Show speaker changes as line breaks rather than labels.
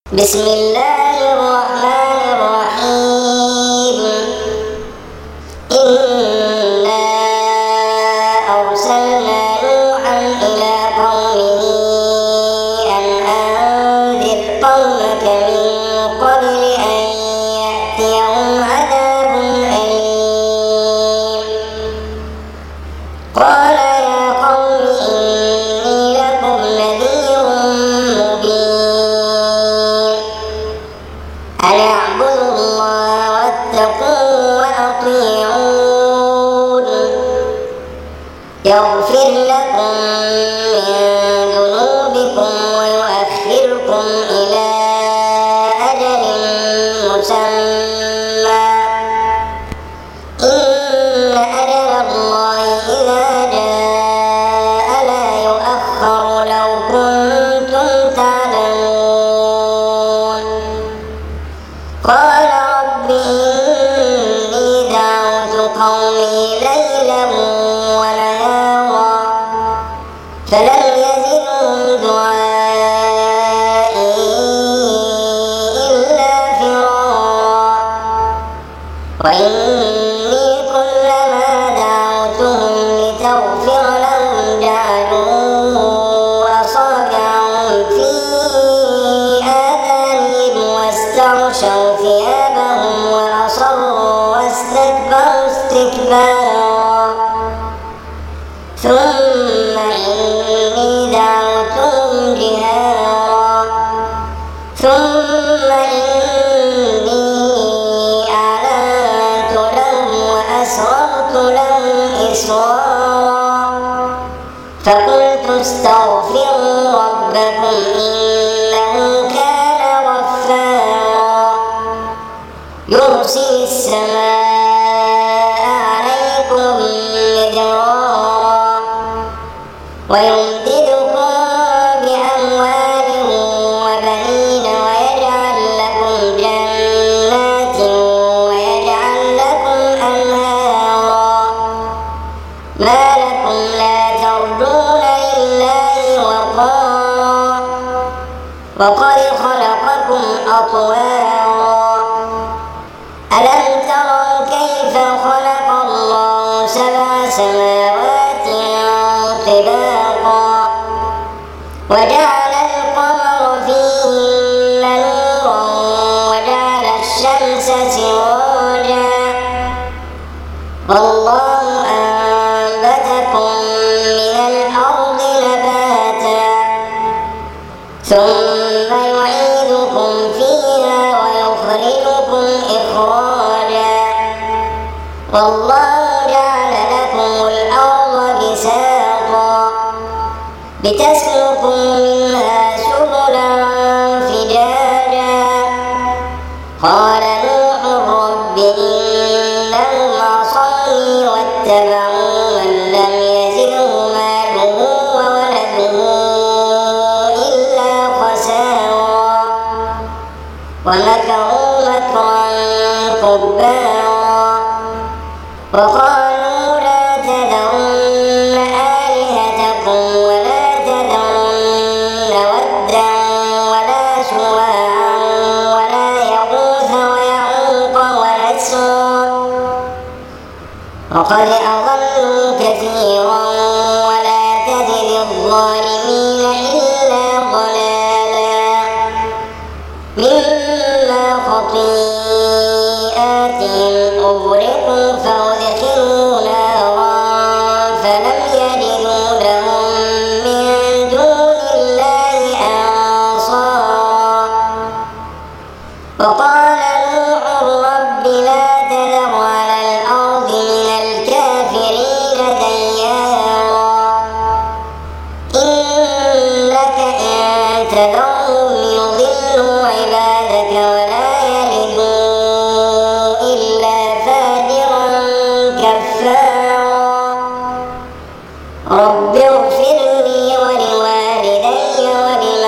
بسم الله الرحمن الرحيم. إنا أرسلنا نوحا إلى قومه أن أنذر قومك من قبل أن يأتيهم عذاب أليم. قال يا قوم إني لكم نذير مبين أن اعبدوا الله واتقوه وأطيعون يغفر لكم من ذنوبكم ويؤخركم إلى أجل مسمى إن أجل الله إذا جاء لا يؤخر لو كنتم تعلمون. قال رب إني دعوت قومي ليلا ونهارا فلم يزدهم دعائي إلا فرارا وإني كلما دعوتهم لتغفر لهم جعلوا أصابعهم في آذانهم واستغشوا ثيابهم وأصروا واستكبروا استكبارا ثم إني دعوتهم جهارا ثم إني أعلنت لهم وأسررت لهم إسرارا فقلت استغفروا ربكم إنه كان غفارا يرسل السماء عليكم مدرارا ويمددكم بأموال وبنين ويجعل لكم جنات ويجعل لكم أنهارا ما لكم لا ترجون لله وقارا وقد خلقكم أطوارا ألم تروا كيف خلق الله سبع سماوات طباقا وجعل القمر فيهن نورا وجعل الشمس سراجا والله أنبتكم من الأرض نباتا ثم يعيدكم فيها ويخرجكم إخراجا والله جعل لكم الأرض بساطا لتسلكوا منها سبلا فجاجا قال نوح رب إنهم عصوني واتبعوا من لم يزده ماله وولده إلا خسارا ومكروا مكرا كبارا وقالوا لا تذرن آلهتكم ولا تذرن ودا ولا سواعا ولا يغوث ويعوق ونسرا وقد أضلوا كثيرا ولا تزد الظالمين إلا ضلالا مما خطيئاتهم أغرقوا فأدخلوا نارا فلم يجدوا لهم من دون الله أنصارا وقال نوح رب لا تذر على الأرض من الكافرين ديارا إنك إن تذرهم يضلوا عبادك ولا يلدوا إلا فاجرا كفارا رب اغفر لي ولوالدي ولمن